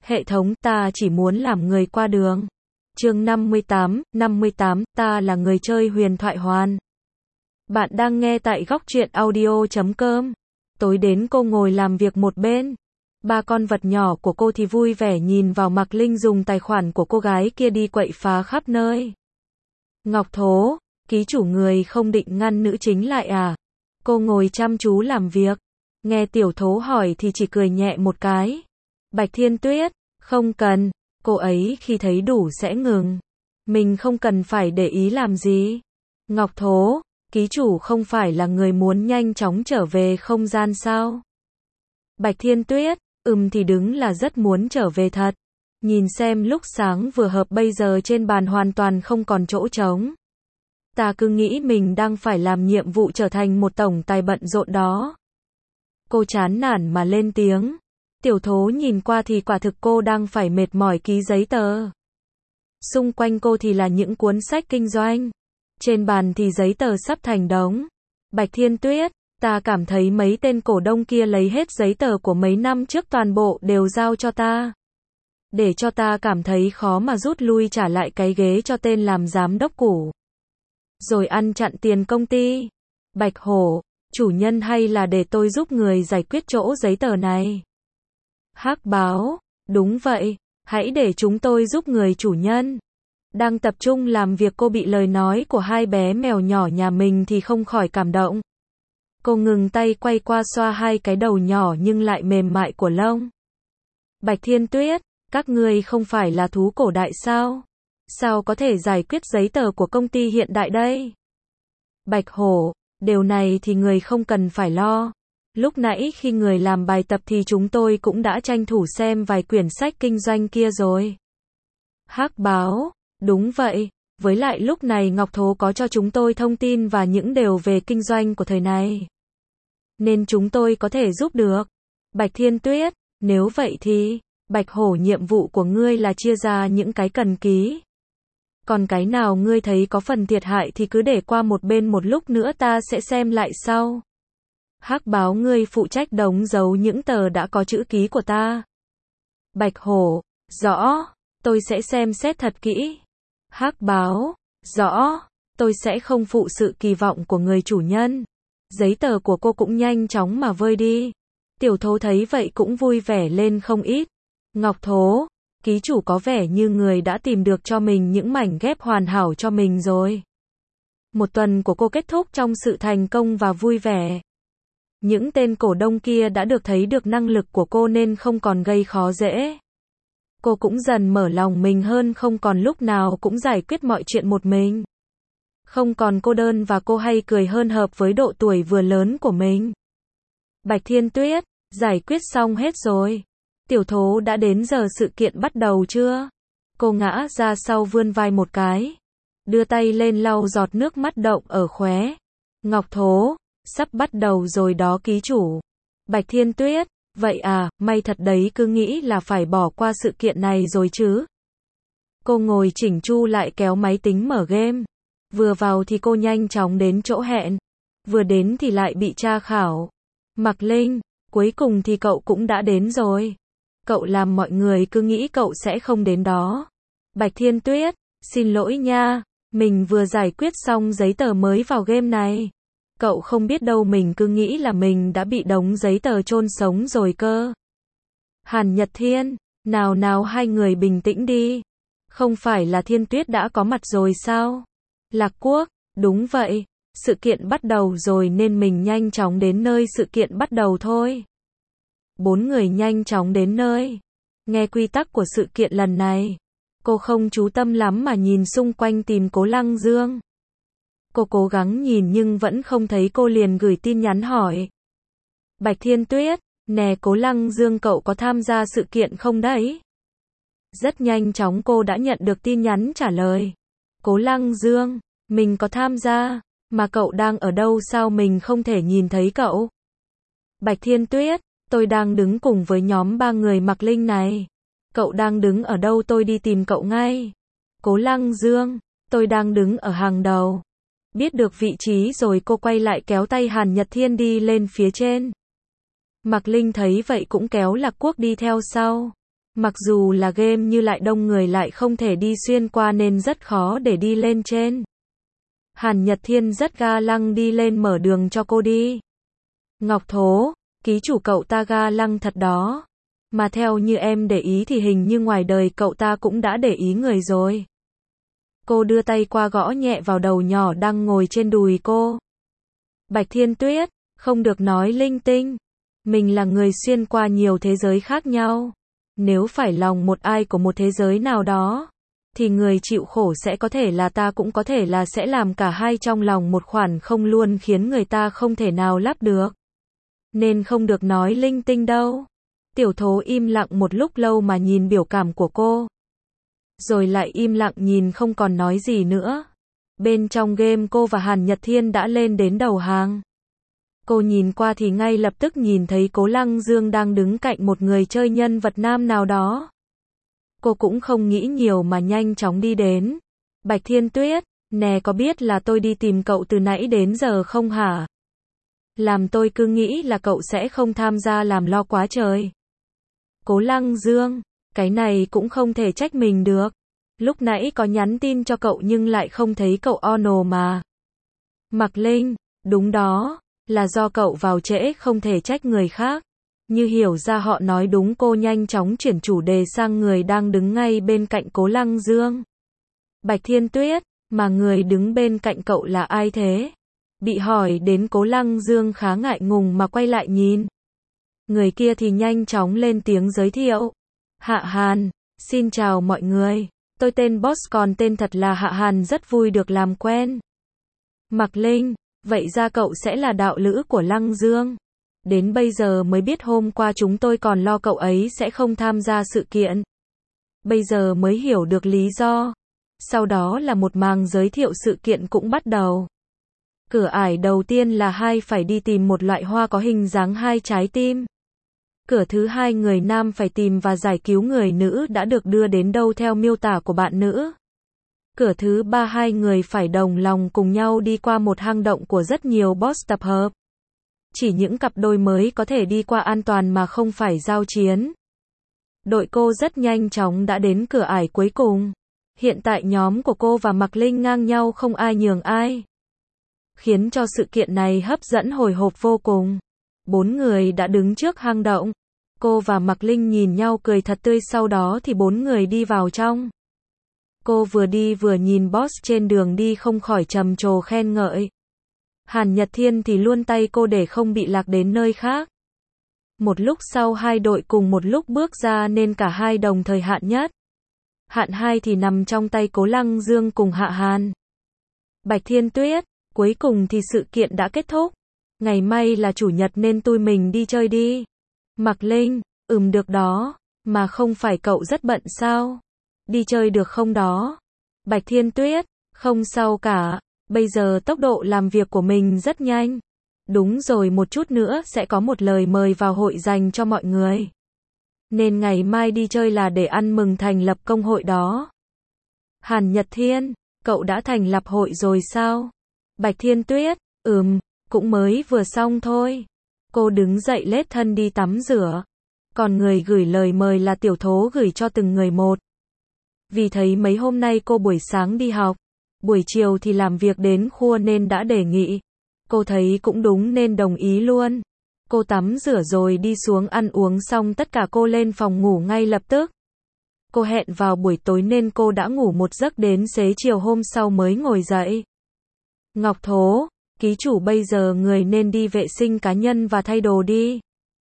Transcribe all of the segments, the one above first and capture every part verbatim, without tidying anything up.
Hệ thống, ta chỉ muốn làm người qua đường. Chương năm mươi tám, năm mươi tám, ta là người chơi huyền thoại hoàn. Bạn đang nghe tại góc truyện audio chấm com. Tối đến cô ngồi làm việc một bên. Ba con vật nhỏ của cô thì vui vẻ nhìn vào Mạc Linh dùng tài khoản của cô gái kia đi quậy phá khắp nơi. Ngọc Thố, ký chủ người không định ngăn nữ chính lại à? Cô ngồi chăm chú làm việc. Nghe Tiểu Thố hỏi thì chỉ cười nhẹ một cái. Bạch Thiên Tuyết, không cần, cô ấy khi thấy đủ sẽ ngừng. Mình không cần phải để ý làm gì. Ngọc Thố, ký chủ không phải là người muốn nhanh chóng trở về không gian sao? Bạch Thiên Tuyết, ừm thì đứng là rất muốn trở về thật. Nhìn xem lúc sáng vừa hợp bây giờ trên bàn hoàn toàn không còn chỗ trống. Ta cứ nghĩ mình đang phải làm nhiệm vụ trở thành một tổng tài bận rộn đó. Cô chán nản mà lên tiếng. Tiểu Thố nhìn qua thì quả thực cô đang phải mệt mỏi ký giấy tờ. Xung quanh cô thì là những cuốn sách kinh doanh. Trên bàn thì giấy tờ sắp thành đống. Bạch Thiên Tuyết, ta cảm thấy mấy tên cổ đông kia lấy hết giấy tờ của mấy năm trước toàn bộ đều giao cho ta. Để cho ta cảm thấy khó mà rút lui trả lại cái ghế cho tên làm giám đốc cũ. Rồi ăn chặn tiền công ty. Bạch Hổ, chủ nhân hay là để tôi giúp người giải quyết chỗ giấy tờ này? Hắc Báo, đúng vậy, hãy để chúng tôi giúp người chủ nhân. Đang tập trung làm việc cô bị lời nói của hai bé mèo nhỏ nhà mình thì không khỏi cảm động. Cô ngừng tay quay qua xoa hai cái đầu nhỏ nhưng lại mềm mại của lông. Bạch Thiên Tuyết, các ngươi không phải là thú cổ đại sao? Sao có thể giải quyết giấy tờ của công ty hiện đại đây? Bạch Hổ, điều này thì người không cần phải lo. Lúc nãy khi người làm bài tập thì chúng tôi cũng đã tranh thủ xem vài quyển sách kinh doanh kia rồi. Hắc Báo, đúng vậy, với lại lúc này Ngọc Thố có cho chúng tôi thông tin và những điều về kinh doanh của thời này. Nên chúng tôi có thể giúp được. Bạch Thiên Tuyết, nếu vậy thì, Bạch Hổ nhiệm vụ của ngươi là chia ra những cái cần ký. Còn cái nào ngươi thấy có phần thiệt hại thì cứ để qua một bên một lúc nữa ta sẽ xem lại sau. Hắc Báo ngươi phụ trách đóng dấu những tờ đã có chữ ký của ta. Bạch Hổ, rõ, tôi sẽ xem xét thật kỹ. Hắc Báo, rõ, tôi sẽ không phụ sự kỳ vọng của người chủ nhân. Giấy tờ của cô cũng nhanh chóng mà vơi đi. Tiểu Thố thấy vậy cũng vui vẻ lên không ít. Ngọc Thố, ký chủ có vẻ như người đã tìm được cho mình những mảnh ghép hoàn hảo cho mình rồi. Một tuần của cô kết thúc trong sự thành công và vui vẻ. Những tên cổ đông kia đã được thấy được năng lực của cô nên không còn gây khó dễ. Cô cũng dần mở lòng mình hơn, không còn lúc nào cũng giải quyết mọi chuyện một mình. Không còn cô đơn và cô hay cười hơn hợp với độ tuổi vừa lớn của mình. Bạch Thiên Tuyết, giải quyết xong hết rồi. Tiểu Thố đã đến giờ sự kiện bắt đầu chưa? Cô ngã ra sau vươn vai một cái. Đưa tay lên lau giọt nước mắt động ở khóe. Ngọc Thố, sắp bắt đầu rồi đó ký chủ. Bạch Thiên Tuyết, vậy à, may thật đấy, cứ nghĩ là phải bỏ qua sự kiện này rồi chứ. Cô ngồi chỉnh chu lại kéo máy tính mở game. Vừa vào thì cô nhanh chóng đến chỗ hẹn. Vừa đến thì lại bị tra khảo. Mạc Linh, cuối cùng thì cậu cũng đã đến rồi. Cậu làm mọi người cứ nghĩ cậu sẽ không đến đó. Bạch Thiên Tuyết, xin lỗi nha, mình vừa giải quyết xong giấy tờ mới vào game này. Cậu không biết đâu, mình cứ nghĩ là mình đã bị đống giấy tờ chôn sống rồi cơ. Hàn Nhật Thiên, nào nào hai người bình tĩnh đi. Không phải là Thiên Tuyết đã có mặt rồi sao? Lạc Quốc, đúng vậy, sự kiện bắt đầu rồi nên mình nhanh chóng đến nơi sự kiện bắt đầu thôi. Bốn người nhanh chóng đến nơi. Nghe quy tắc của sự kiện lần này. Cô không chú tâm lắm mà nhìn xung quanh tìm Cố Lăng Dương. Cô cố gắng nhìn nhưng vẫn không thấy cô, liền gửi tin nhắn hỏi. Bạch Thiên Tuyết, nè Cố Lăng Dương, cậu có tham gia sự kiện không đấy? Rất nhanh chóng cô đã nhận được tin nhắn trả lời. Cố Lăng Dương, mình có tham gia, mà cậu đang ở đâu sao mình không thể nhìn thấy cậu? Bạch Thiên Tuyết, tôi đang đứng cùng với nhóm ba người Mạc Linh này. Cậu đang đứng ở đâu, tôi đi tìm cậu ngay. Cố Lăng Dương, tôi đang đứng ở hàng đầu. Biết được vị trí rồi cô quay lại kéo tay Hàn Nhật Thiên đi lên phía trên. Mạc Linh thấy vậy cũng kéo Lạc Quốc đi theo sau. Mặc dù là game như lại đông người lại không thể đi xuyên qua nên rất khó để đi lên trên. Hàn Nhật Thiên rất ga lăng đi lên mở đường cho cô đi. Ngọc Thố, ký chủ cậu ta ga lăng thật đó. Mà theo như em để ý thì hình như ngoài đời cậu ta cũng đã để ý người rồi. Cô đưa tay qua gõ nhẹ vào đầu nhỏ đang ngồi trên đùi cô. Bạch Thiên Tuyết, không được nói linh tinh. Mình là người xuyên qua nhiều thế giới khác nhau. Nếu phải lòng một ai của một thế giới nào đó, thì người chịu khổ sẽ có thể là ta cũng có thể là sẽ làm cả hai trong lòng một khoản không luôn khiến người ta không thể nào lắp được. Nên không được nói linh tinh đâu. Tiểu Thố im lặng một lúc lâu mà nhìn biểu cảm của cô. Rồi lại im lặng nhìn không còn nói gì nữa. Bên trong game cô và Hàn Nhật Thiên đã lên đến đầu hàng. Cô nhìn qua thì ngay lập tức nhìn thấy Cố Lăng Dương đang đứng cạnh một người chơi nhân vật nam nào đó. Cô cũng không nghĩ nhiều mà nhanh chóng đi đến. Bạch Thiên Tuyết, nè có biết là tôi đi tìm cậu từ nãy đến giờ không hả? Làm tôi cứ nghĩ là cậu sẽ không tham gia làm lo quá trời. Cố Lăng Dương, cái này cũng không thể trách mình được. Lúc nãy có nhắn tin cho cậu nhưng lại không thấy cậu ono mà. Mạc Linh, đúng đó, là do cậu vào trễ không thể trách người khác. Như hiểu ra họ nói đúng cô nhanh chóng chuyển chủ đề sang người đang đứng ngay bên cạnh Cố Lăng Dương. Bạch Thiên Tuyết, mà người đứng bên cạnh cậu là ai thế? Bị hỏi đến Cố Lăng Dương khá ngại ngùng mà quay lại nhìn. Người kia thì nhanh chóng lên tiếng giới thiệu. Hạ Hàn, xin chào mọi người. Tôi tên Boss còn tên thật là Hạ Hàn, rất vui được làm quen. Mạc Linh, vậy ra cậu sẽ là đạo lữ của Lăng Dương. Đến bây giờ mới biết hôm qua chúng tôi còn lo cậu ấy sẽ không tham gia sự kiện. Bây giờ mới hiểu được lý do. Sau đó là một màn giới thiệu sự kiện cũng bắt đầu. Cửa ải đầu tiên là hai phải đi tìm một loại hoa có hình dáng hai trái tim. Cửa thứ hai người nam phải tìm và giải cứu người nữ đã được đưa đến đâu theo miêu tả của bạn nữ. Cửa thứ ba hai người phải đồng lòng cùng nhau đi qua một hang động của rất nhiều boss tập hợp. Chỉ những cặp đôi mới có thể đi qua an toàn mà không phải giao chiến. Đội cô rất nhanh chóng đã đến cửa ải cuối cùng. Hiện tại nhóm của cô và Mạc Linh ngang nhau không ai nhường ai. Khiến cho sự kiện này hấp dẫn hồi hộp vô cùng. Bốn người đã đứng trước hang động. Cô và Mạc Linh nhìn nhau cười thật tươi, sau đó thì bốn người đi vào trong. Cô vừa đi vừa nhìn boss trên đường đi không khỏi trầm trồ khen ngợi. Hàn Nhật Thiên thì luôn tay cô để không bị lạc đến nơi khác. Một lúc sau hai đội cùng một lúc bước ra nên cả hai đồng thời hạn nhất. Hạn hai thì nằm trong tay Cố Lăng Dương cùng Hạ Hàn. Bạch Thiên Tuyết, cuối cùng thì sự kiện đã kết thúc. Ngày mai là chủ nhật nên tụi mình đi chơi đi. Mạc Linh, ừm được đó, mà không phải cậu rất bận sao? Đi chơi được không đó? Bạch Thiên Tuyết, không sao cả, bây giờ tốc độ làm việc của mình rất nhanh. Đúng rồi, một chút nữa sẽ có một lời mời vào hội dành cho mọi người. Nên ngày mai đi chơi là để ăn mừng thành lập công hội đó. Hàn Nhật Thiên, cậu đã thành lập hội rồi sao? Bạch Thiên Tuyết, ừm, cũng mới vừa xong thôi. Cô đứng dậy lết thân đi tắm rửa. Còn người gửi lời mời là Tiểu Thố gửi cho từng người một. Vì thấy mấy hôm nay cô buổi sáng đi học, buổi chiều thì làm việc đến khuya nên đã đề nghị. Cô thấy cũng đúng nên đồng ý luôn. Cô tắm rửa rồi đi xuống ăn uống xong tất cả cô lên phòng ngủ ngay lập tức. Cô hẹn vào buổi tối nên cô đã ngủ một giấc đến xế chiều hôm sau mới ngồi dậy. Ngọc Thố, ký chủ bây giờ người nên đi vệ sinh cá nhân và thay đồ đi.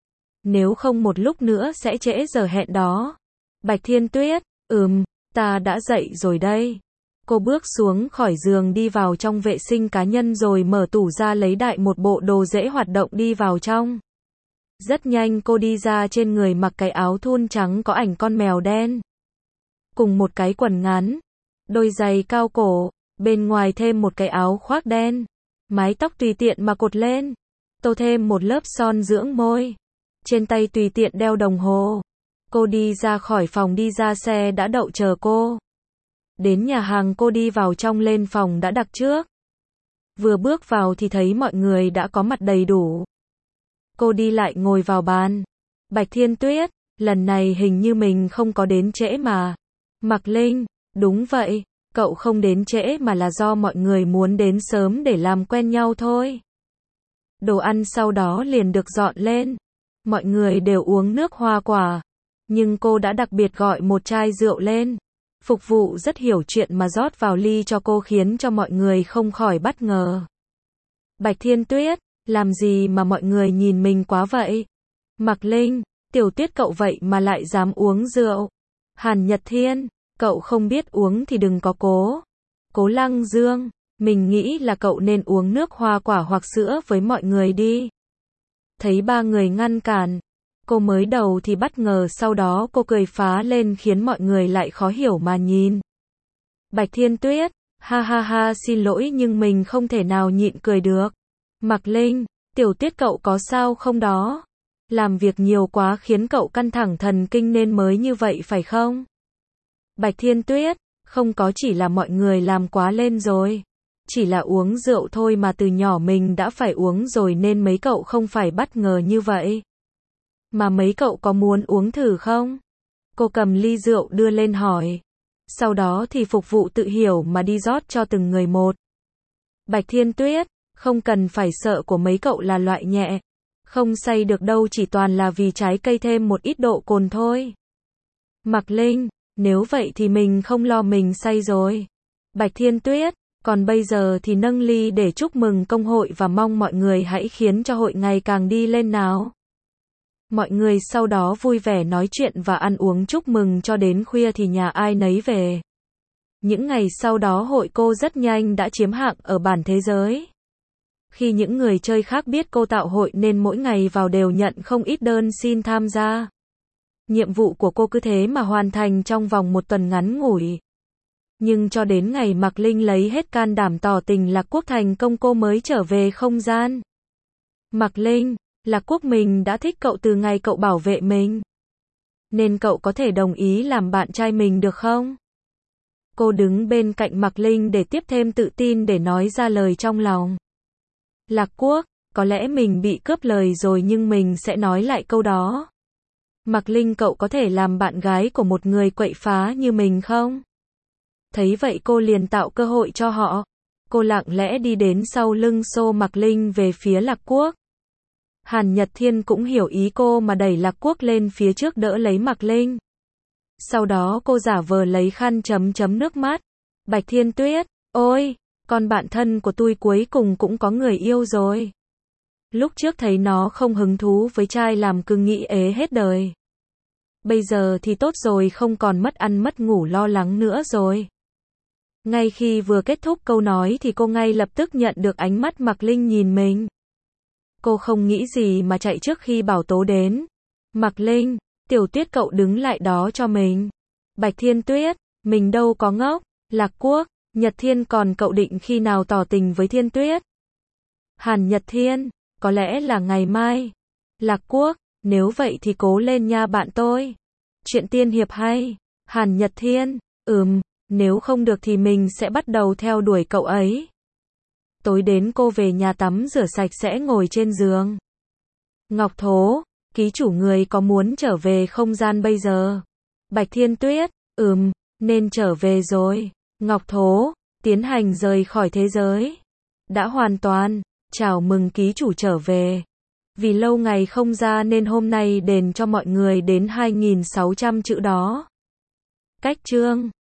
Nếu không một lúc nữa sẽ trễ giờ hẹn đó. Bạch Thiên Tuyết, ừm, ta đã dậy rồi đây. Cô bước xuống khỏi giường đi vào trong vệ sinh cá nhân rồi mở tủ ra lấy đại một bộ đồ dễ hoạt động đi vào trong. Rất nhanh cô đi ra, trên người mặc cái áo thun trắng có ảnh con mèo đen. Cùng một cái quần ngắn, đôi giày cao cổ, bên ngoài thêm một cái áo khoác đen. Mái tóc tùy tiện mà cột lên. Tô thêm một lớp son dưỡng môi. Trên tay tùy tiện đeo đồng hồ. Cô đi ra khỏi phòng, đi ra xe đã đậu chờ cô. Đến nhà hàng cô đi vào trong, lên phòng đã đặt trước. Vừa bước vào thì thấy mọi người đã có mặt đầy đủ. Cô đi lại ngồi vào bàn. Bạch Thiên Tuyết, Lần này hình như mình không có đến trễ mà. Mạc Linh, đúng vậy, cậu không đến trễ mà là do mọi người muốn đến sớm để làm quen nhau thôi. Đồ ăn sau đó liền được dọn lên. Mọi người đều uống nước hoa quả. Nhưng cô đã đặc biệt gọi một chai rượu lên. Phục vụ rất hiểu chuyện mà rót vào ly cho cô khiến cho mọi người không khỏi bất ngờ. Bạch Thiên Tuyết, làm gì mà mọi người nhìn mình quá vậy? Mạc Linh, Tiểu Tuyết cậu vậy mà lại dám uống rượu. Hàn Nhật Thiên, cậu không biết uống thì đừng có cố. Cố Lăng Dương, mình nghĩ là cậu nên uống nước hoa quả hoặc sữa với mọi người đi. Thấy ba người ngăn cản, cô mới đầu thì bất ngờ sau đó cô cười phá lên khiến mọi người lại khó hiểu mà nhìn. Bạch Thiên Tuyết, ha ha ha xin lỗi nhưng mình không thể nào nhịn cười được. Mạc Linh, Tiểu Tuyết cậu có sao không đó? Làm việc nhiều quá khiến cậu căng thẳng thần kinh nên mới như vậy phải không? Bạch Thiên Tuyết, không có chỉ là mọi người làm quá lên rồi. Chỉ là uống rượu thôi mà từ nhỏ mình đã phải uống rồi nên mấy cậu không phải bất ngờ như vậy. Mà mấy cậu có muốn uống thử không? Cô cầm ly rượu đưa lên hỏi. Sau đó thì phục vụ tự hiểu mà đi rót cho từng người một. Bạch Thiên Tuyết, không cần phải sợ của mấy cậu là loại nhẹ. Không say được đâu chỉ toàn là vì trái cây thêm một ít độ cồn thôi. Mạc Linh, nếu vậy thì mình không lo mình say rồi. Bạch Thiên Tuyết, còn bây giờ thì nâng ly để chúc mừng công hội và mong mọi người hãy khiến cho hội ngày càng đi lên nào. Mọi người sau đó vui vẻ nói chuyện và ăn uống chúc mừng cho đến khuya thì nhà ai nấy về. Những ngày sau đó hội cô rất nhanh đã chiếm hạng ở bản thế giới. Khi những người chơi khác biết cô tạo hội nên mỗi ngày vào đều nhận không ít đơn xin tham gia. Nhiệm vụ của cô cứ thế mà hoàn thành trong vòng một tuần ngắn ngủi. Nhưng cho đến ngày Mạc Linh lấy hết can đảm tỏ tình Lạc Quốc thành công cô mới trở về không gian. Mạc Linh, Lạc Quốc mình đã thích cậu từ ngày cậu bảo vệ mình. Nên cậu có thể đồng ý làm bạn trai mình được không? Cô đứng bên cạnh Mạc Linh để tiếp thêm tự tin để nói ra lời trong lòng. Lạc Quốc, có lẽ mình bị cướp lời rồi nhưng mình sẽ nói lại câu đó. Mạc Linh cậu có thể làm bạn gái của một người quậy phá như mình không? Thấy vậy cô liền tạo cơ hội cho họ. Cô lặng lẽ đi đến sau lưng xô Mạc Linh về phía Lạc Quốc. Hàn Nhật Thiên cũng hiểu ý cô mà đẩy Lạc Quốc lên phía trước đỡ lấy Mạc Linh. Sau đó cô giả vờ lấy khăn chấm chấm nước mắt. Bạch Thiên Tuyết, ôi, con bạn thân của tôi cuối cùng cũng có người yêu rồi. Lúc trước thấy nó không hứng thú với trai làm cứ nghĩ ế hết đời. Bây giờ thì tốt rồi không còn mất ăn mất ngủ lo lắng nữa rồi. Ngay khi vừa kết thúc câu nói thì cô ngay lập tức nhận được ánh mắt Mạc Linh nhìn mình. Cô không nghĩ gì mà chạy trước khi Bảo Tố đến. Mạc Linh, Tiểu Tuyết cậu đứng lại đó cho mình. Bạch Thiên Tuyết, mình đâu có ngốc. Lạc Quốc, Nhật Thiên còn cậu định khi nào tỏ tình với Thiên Tuyết? Hàn Nhật Thiên, có lẽ là ngày mai. Lạc Quốc, nếu vậy thì cố lên nha bạn tôi. Chuyện tiên hiệp hay. Hàn Nhật Thiên, ừm, nếu không được thì mình sẽ bắt đầu theo đuổi cậu ấy. Tối đến cô về nhà tắm rửa sạch sẽ ngồi trên giường. Ngọc Thố, ký chủ người có muốn trở về không gian bây giờ? Bạch Thiên Tuyết, ừm, nên trở về rồi. Ngọc Thố, tiến hành rời khỏi thế giới. Đã hoàn toàn, chào mừng ký chủ trở về. Vì lâu ngày không ra nên hôm nay đền cho mọi người đến hai nghìn sáu trăm chữ đó. Cách chương